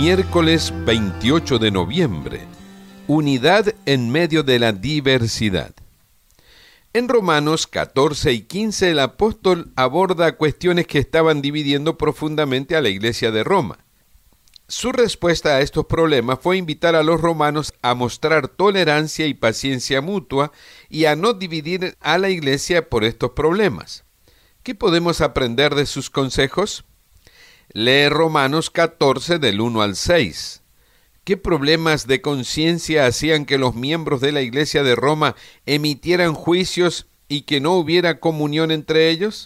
Miércoles 28 de noviembre. Unidad en medio de la diversidad. En Romanos 14 y 15 el apóstol aborda cuestiones que estaban dividiendo profundamente a la iglesia de Roma. Su respuesta a estos problemas fue invitar a los romanos a mostrar tolerancia y paciencia mutua y a no dividir a la iglesia por estos problemas. ¿Qué podemos aprender de sus consejos? Lee Romanos 14 del 1 al 6. ¿Qué problemas de conciencia hacían que los miembros de la iglesia de Roma emitieran juicios y que no hubiera comunión entre ellos?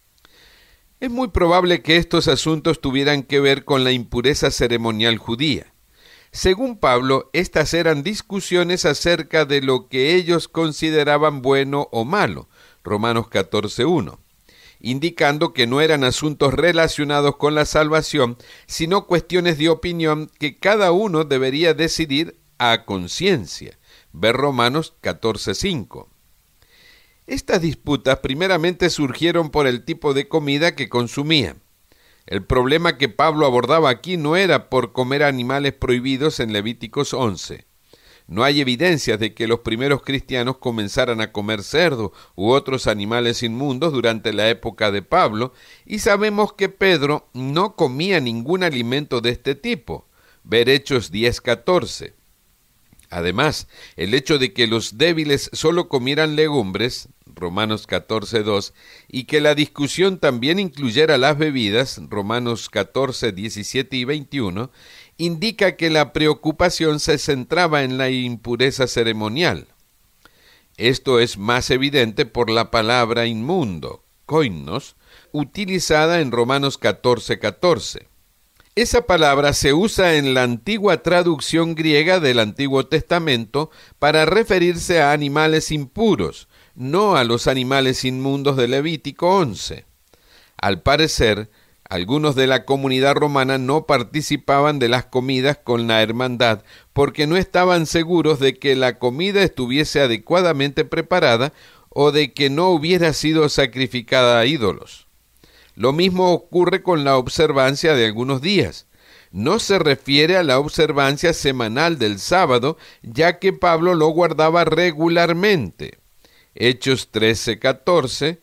Es muy probable que estos asuntos tuvieran que ver con la impureza ceremonial judía. Según Pablo, estas eran discusiones acerca de lo que ellos consideraban bueno o malo, Romanos 14:1, indicando que no eran asuntos relacionados con la salvación, sino cuestiones de opinión que cada uno debería decidir a conciencia. Ver Romanos 14:5. Estas disputas primeramente surgieron por el tipo de comida que consumían. El problema que Pablo abordaba aquí no era por comer animales prohibidos en Levíticos 11. No hay evidencias de que los primeros cristianos comenzaran a comer cerdo u otros animales inmundos durante la época de Pablo, y sabemos que Pedro no comía ningún alimento de este tipo. Ver Hechos 10:14. Además, el hecho de que los débiles solo comieran legumbres, Romanos 14:2, y que la discusión también incluyera las bebidas, Romanos 14:17 y 21, indica que la preocupación se centraba en la impureza ceremonial. Esto es más evidente por la palabra inmundo, koinos, utilizada en Romanos 14:14. Esa palabra se usa en la antigua traducción griega del Antiguo Testamento para referirse a animales impuros, no a los animales inmundos de Levítico 11. Al parecer, algunos de la comunidad romana no participaban de las comidas con la hermandad porque no estaban seguros de que la comida estuviese adecuadamente preparada o de que no hubiera sido sacrificada a ídolos. Lo mismo ocurre con la observancia de algunos días. No se refiere a la observancia semanal del sábado, ya que Pablo lo guardaba regularmente. Hechos 13:14,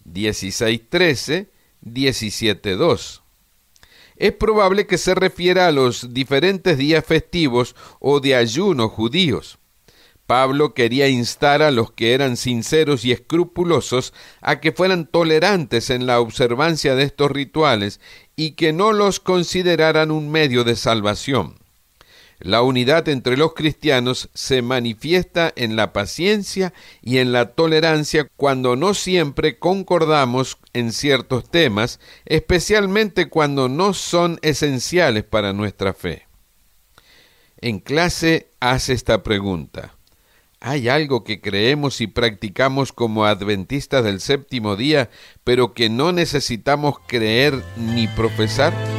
16:13, 17:2. Es probable que se refiera a los diferentes días festivos o de ayuno judíos. Pablo quería instar a los que eran sinceros y escrupulosos a que fueran tolerantes en la observancia de estos rituales y que no los consideraran un medio de salvación. La unidad entre los cristianos se manifiesta en la paciencia y en la tolerancia cuando no siempre concordamos en ciertos temas, especialmente cuando no son esenciales para nuestra fe. En clase, haz esta pregunta. ¿Hay algo que creemos y practicamos como adventistas del séptimo día, pero que no necesitamos creer ni profesar?